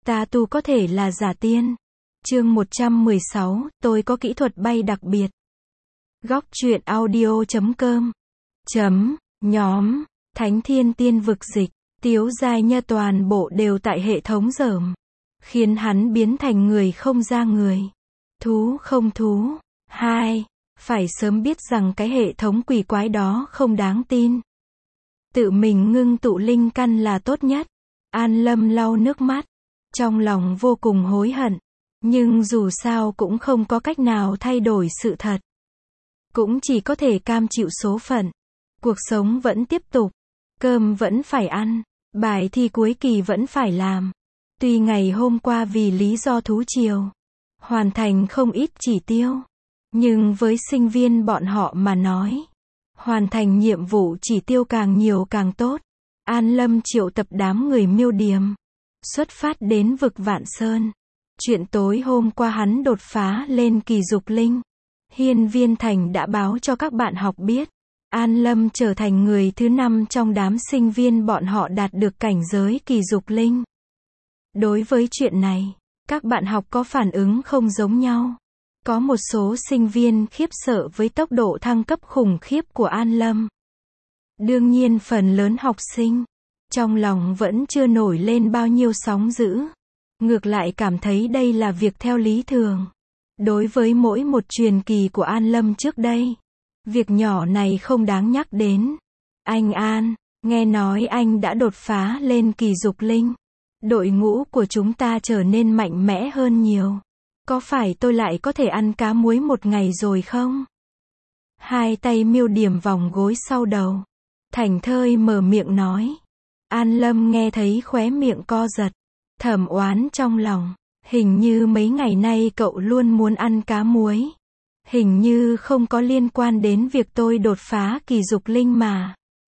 Ta tu có thể là giả tiên. Chương 116, tôi có kỹ thuật bay đặc biệt. Góc truyện audio.com Nhóm Thánh Thiên Tiên Vực Dịch, Tiếu Giai Nhơ toàn bộ đều tại hệ thống dởm, khiến hắn biến thành người không ra người, thú không thú. 2. Phải sớm biết rằng cái hệ thống quỷ quái đó không đáng tin. Tự mình ngưng tụ linh căn là tốt nhất. An Lâm lau nước mắt, trong lòng vô cùng hối hận, nhưng dù sao cũng không có cách nào thay đổi sự thật. Cũng chỉ có thể cam chịu số phận. Cuộc sống vẫn tiếp tục, cơm vẫn phải ăn, bài thi cuối kỳ vẫn phải làm. Tuy ngày hôm qua vì lý do thú triều, hoàn thành không ít chỉ tiêu, nhưng với sinh viên bọn họ mà nói, hoàn thành nhiệm vụ chỉ tiêu càng nhiều càng tốt. An Lâm triệu tập đám người Miêu Điềm, xuất phát đến vực Vạn Sơn. Chuyện tối hôm qua hắn đột phá lên kỳ dục linh, Hiên Viên Thành đã báo cho các bạn học biết. An Lâm trở thành người thứ 5 trong đám sinh viên bọn họ đạt được cảnh giới kỳ dục linh. Đối với chuyện này, các bạn học có phản ứng không giống nhau. Có một số sinh viên khiếp sợ với tốc độ thăng cấp khủng khiếp của An Lâm. Đương nhiên phần lớn học sinh, trong lòng vẫn chưa nổi lên bao nhiêu sóng dữ. Ngược lại cảm thấy đây là việc theo lý thường. Đối với mỗi một truyền kỳ của An Lâm trước đây, việc nhỏ này không đáng nhắc đến. Anh An, nghe nói anh đã đột phá lên kỳ dục linh. Đội ngũ của chúng ta trở nên mạnh mẽ hơn nhiều. Có phải tôi lại có thể ăn cá muối một ngày rồi không? Hai tay Miêu Điềm vòng gối sau đầu, thảnh thơi mở miệng nói. An Lâm nghe thấy khóe miệng co giật, thầm oán trong lòng. Hình như mấy ngày nay cậu luôn muốn ăn cá muối. Hình như không có liên quan đến việc tôi đột phá kỳ dục linh mà.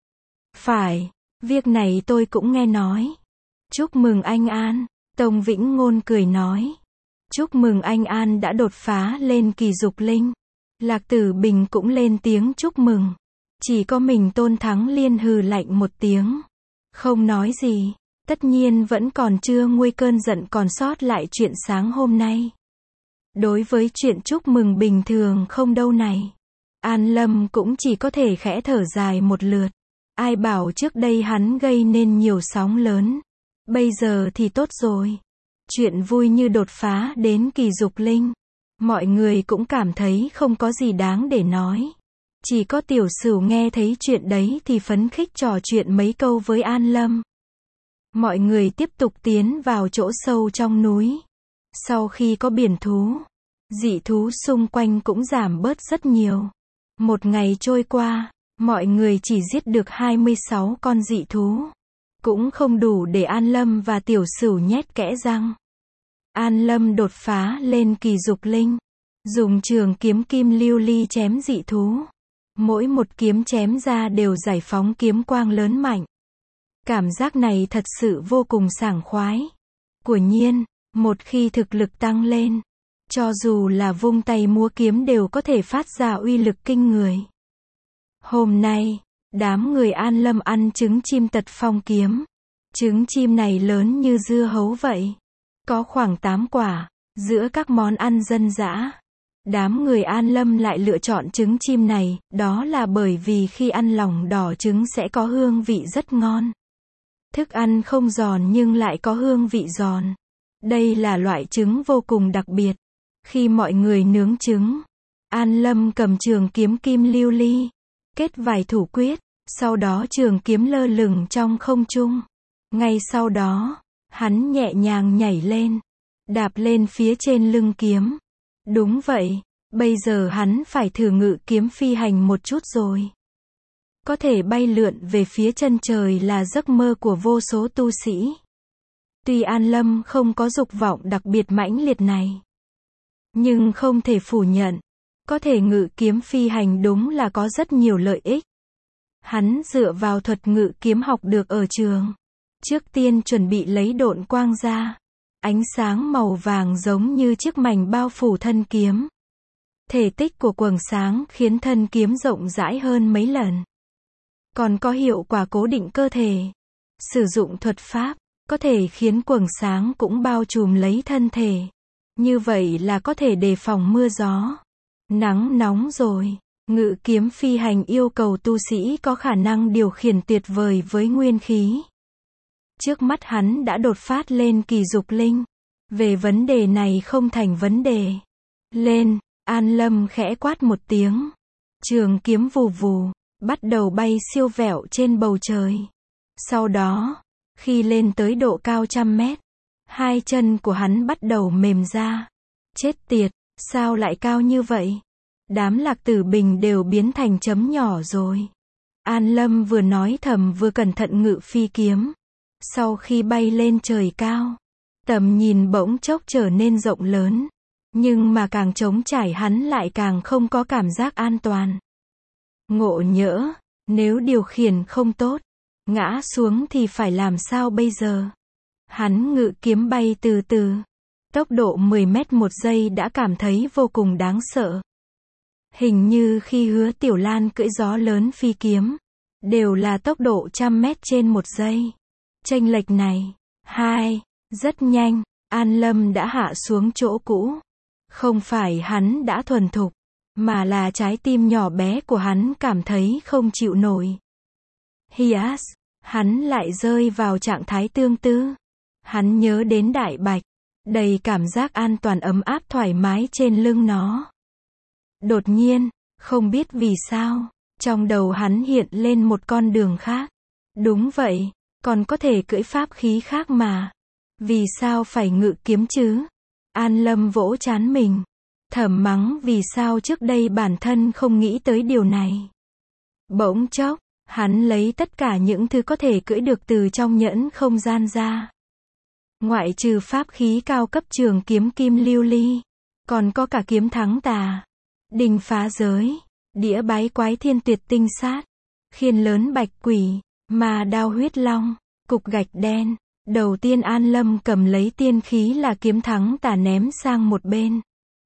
Phải, việc này tôi cũng nghe nói. Chúc mừng anh An, Tông Vĩnh Ngôn cười nói. Chúc mừng anh An đã đột phá lên kỳ dục linh. Lạc Tử Bình cũng lên tiếng chúc mừng. Chỉ có mình Tôn Thắng Liên hừ lạnh một tiếng, không nói gì. Tất nhiên vẫn còn chưa nguôi cơn giận còn sót lại chuyện sáng hôm nay. Đối với chuyện chúc mừng bình thường không đâu này, An Lâm cũng chỉ có thể khẽ thở dài một lượt. Ai bảo trước đây hắn gây nên nhiều sóng lớn. Bây giờ thì tốt rồi. Chuyện vui như đột phá đến kỳ dục linh, mọi người cũng cảm thấy không có gì đáng để nói. Chỉ có Tiểu Sửu nghe thấy chuyện đấy thì phấn khích trò chuyện mấy câu với An Lâm. Mọi người tiếp tục tiến vào chỗ sâu trong núi. Sau khi có biển thú, dị thú xung quanh cũng giảm bớt rất nhiều. Một ngày trôi qua, mọi người chỉ giết được 26 con dị thú. Cũng không đủ để An Lâm và Tiểu Sửu nhét kẽ răng. An Lâm đột phá lên kỳ dục linh, dùng trường kiếm kim lưu ly chém dị thú. Mỗi một kiếm chém ra đều giải phóng kiếm quang lớn mạnh. Cảm giác này thật sự vô cùng sảng khoái. Quả nhiên, một khi thực lực tăng lên, cho dù là vung tay múa kiếm đều có thể phát ra uy lực kinh người. Hôm nay, đám người An Lâm ăn trứng chim tật phong kiếm. Trứng chim này lớn như dưa hấu vậy. Có khoảng 8 quả, giữa các món ăn dân dã. Đám người An Lâm lại lựa chọn trứng chim này, đó là bởi vì khi ăn lòng đỏ trứng sẽ có hương vị rất ngon. Thức ăn không giòn nhưng lại có hương vị giòn. Đây là loại trứng vô cùng đặc biệt. Khi mọi người nướng trứng, An Lâm cầm trường kiếm kim lưu ly, kết vài thủ quyết, sau đó trường kiếm lơ lửng trong không trung. Ngay sau đó, hắn nhẹ nhàng nhảy lên, đạp lên phía trên lưng kiếm. Đúng vậy, bây giờ hắn phải thử ngự kiếm phi hành một chút rồi. Có thể bay lượn về phía chân trời là giấc mơ của vô số tu sĩ. Tuy An Lâm không có dục vọng đặc biệt mãnh liệt này, nhưng không thể phủ nhận, có thể ngự kiếm phi hành đúng là có rất nhiều lợi ích. Hắn dựa vào thuật ngự kiếm học được ở trường. Trước tiên chuẩn bị lấy độn quang ra. Ánh sáng màu vàng giống như chiếc mảnh bao phủ thân kiếm. Thể tích của quầng sáng khiến thân kiếm rộng rãi hơn mấy lần. Còn có hiệu quả cố định cơ thể. Sử dụng thuật pháp, có thể khiến quầng sáng cũng bao trùm lấy thân thể. Như vậy là có thể đề phòng mưa gió, nắng nóng rồi. Ngự kiếm phi hành yêu cầu tu sĩ có khả năng điều khiển tuyệt vời với nguyên khí. Trước mắt hắn đã đột phát lên kỳ dục linh. Về vấn đề này không thành vấn đề. Lên, An Lâm khẽ quát một tiếng. Trường kiếm vù vù, bắt đầu bay siêu vẹo trên bầu trời. Sau đó, khi lên tới độ cao 100 mét, hai chân của hắn bắt đầu mềm ra. Chết tiệt, sao lại cao như vậy? Đám Lạc Tử Bình đều biến thành chấm nhỏ rồi. An Lâm vừa nói thầm vừa cẩn thận ngự phi kiếm. Sau khi bay lên trời cao, tầm nhìn bỗng chốc trở nên rộng lớn. Nhưng mà càng trống trải hắn lại càng không có cảm giác an toàn. Ngộ nhỡ, nếu điều khiển không tốt, ngã xuống thì phải làm sao bây giờ? Hắn ngự kiếm bay từ từ. Tốc độ 10 mét một giây đã cảm thấy vô cùng đáng sợ. Hình như khi Hứa Tiểu Lan cưỡi gió lớn phi kiếm, đều là tốc độ 100 mét trên một giây. Chênh lệch này, rất nhanh, An Lâm đã hạ xuống chỗ cũ. Không phải hắn đã thuần thục, mà là trái tim nhỏ bé của hắn cảm thấy không chịu nổi. Hias, hắn lại rơi vào trạng thái tương tư. Hắn nhớ đến Đại Bạch, đầy cảm giác an toàn ấm áp thoải mái trên lưng nó. Đột nhiên, không biết vì sao, trong đầu hắn hiện lên một con đường khác. Đúng vậy, còn có thể cưỡi pháp khí khác mà. Vì sao phải ngự kiếm chứ? An Lâm vỗ trán mình, thầm mắng vì sao trước đây bản thân không nghĩ tới điều này. Bỗng chốc, hắn lấy tất cả những thứ có thể cưỡi được từ trong nhẫn không gian ra. Ngoại trừ pháp khí cao cấp trường kiếm kim lưu ly, còn có cả kiếm thắng tà, đinh phá giới, đĩa bái quái thiên tuyệt tinh sát, khiên lớn bạch quỷ, ma đao huyết long, cục gạch đen. Đầu tiên An Lâm cầm lấy tiên khí là kiếm thắng tà ném sang một bên.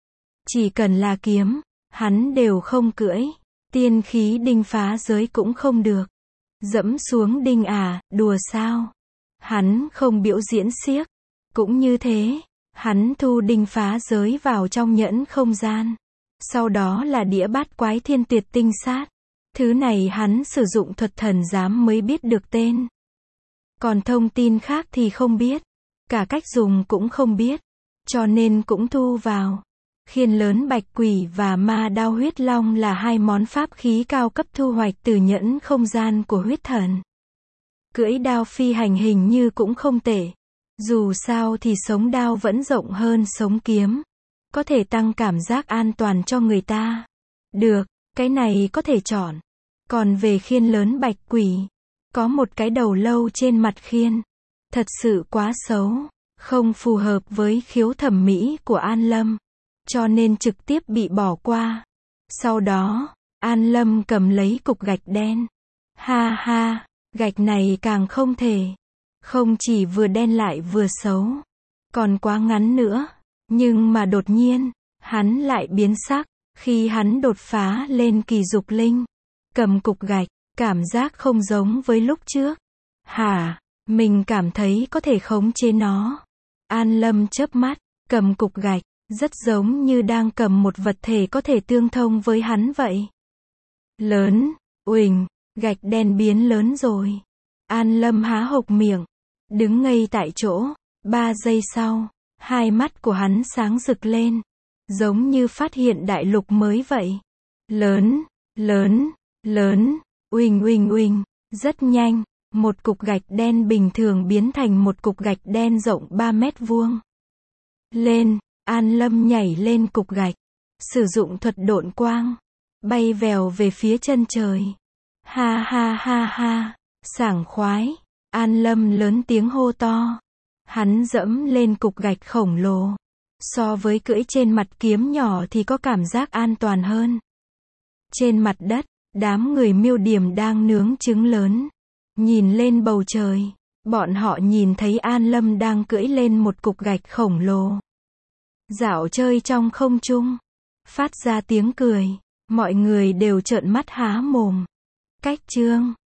Chỉ cần là kiếm, hắn đều không cưỡi. Tiên khí đinh phá giới cũng không được. Dẫm xuống đinh à, đùa sao? Hắn không biểu diễn xiếc. Cũng như thế, hắn thu đinh phá giới vào trong nhẫn không gian. Sau đó là đĩa bát quái thiên tuyệt tinh sát. Thứ này hắn sử dụng thuật thần giám mới biết được tên. Còn thông tin khác thì không biết. Cả cách dùng cũng không biết. Cho nên cũng thu vào. Khiên lớn bạch quỷ và ma đao huyết long là hai món pháp khí cao cấp thu hoạch từ nhẫn không gian của huyết thần. Cưỡi đao phi hành hình như cũng không tệ. Dù sao thì sống đao vẫn rộng hơn sống kiếm. Có thể tăng cảm giác an toàn cho người ta. Được, cái này có thể chọn. Còn về khiên lớn bạch quỷ, có một cái đầu lâu trên mặt khiên. Thật sự quá xấu, không phù hợp với khiếu thẩm mỹ của An Lâm. Cho nên trực tiếp bị bỏ qua. Sau đó, An Lâm cầm lấy cục gạch đen. Ha ha, gạch này càng không thể. Không chỉ vừa đen lại vừa xấu. Còn quá ngắn nữa. Nhưng mà đột nhiên, hắn lại biến sắc. Khi hắn đột phá lên kỳ dục linh. Cầm cục gạch, cảm giác không giống với lúc trước. Hả, mình cảm thấy có thể khống chế nó. An Lâm chớp mắt, cầm cục gạch. Rất giống như đang cầm một vật thể có thể tương thông với hắn vậy. Lớn, uỳnh, gạch đen biến lớn rồi. An Lâm há hộc miệng, đứng ngây tại chỗ. 3 giây sau, hai mắt của hắn sáng rực lên, giống như phát hiện đại lục mới vậy. Lớn, lớn, lớn, uỳnh uỳnh uỳnh. Rất nhanh, một cục gạch đen bình thường biến thành một cục gạch đen rộng 3 mét vuông. Lên. An Lâm nhảy lên cục gạch, sử dụng thuật độn quang, bay vèo về phía chân trời. Ha ha ha ha, sảng khoái. An Lâm lớn tiếng hô to. Hắn dẫm lên cục gạch khổng lồ. So với cưỡi trên mặt kiếm nhỏ thì có cảm giác an toàn hơn. Trên mặt đất, đám người Miêu Điểm đang nướng trứng lớn. Nhìn lên bầu trời, bọn họ nhìn thấy An Lâm đang cưỡi lên một cục gạch khổng lồ. Dạo chơi trong không trung, phát ra tiếng cười, mọi người đều trợn mắt há mồm. Cách chương